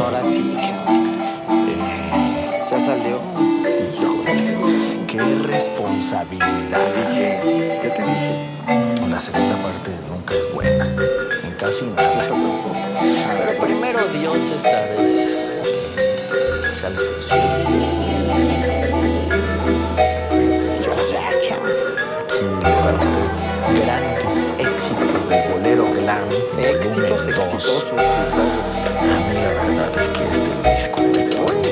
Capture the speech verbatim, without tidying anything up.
Ahora sí, Eh, ya salió. híjole, qué responsabilidad. Te dije, ya te dije. La segunda parte nunca es buena, en casi Esta nada. tampoco. Pero primero Dios esta vez sea la excepción. Aquí para usted grandes éxitos del bolero glam, Éxitos volumen dos. exitosos y todo. A mí la verdad es que este disco me pone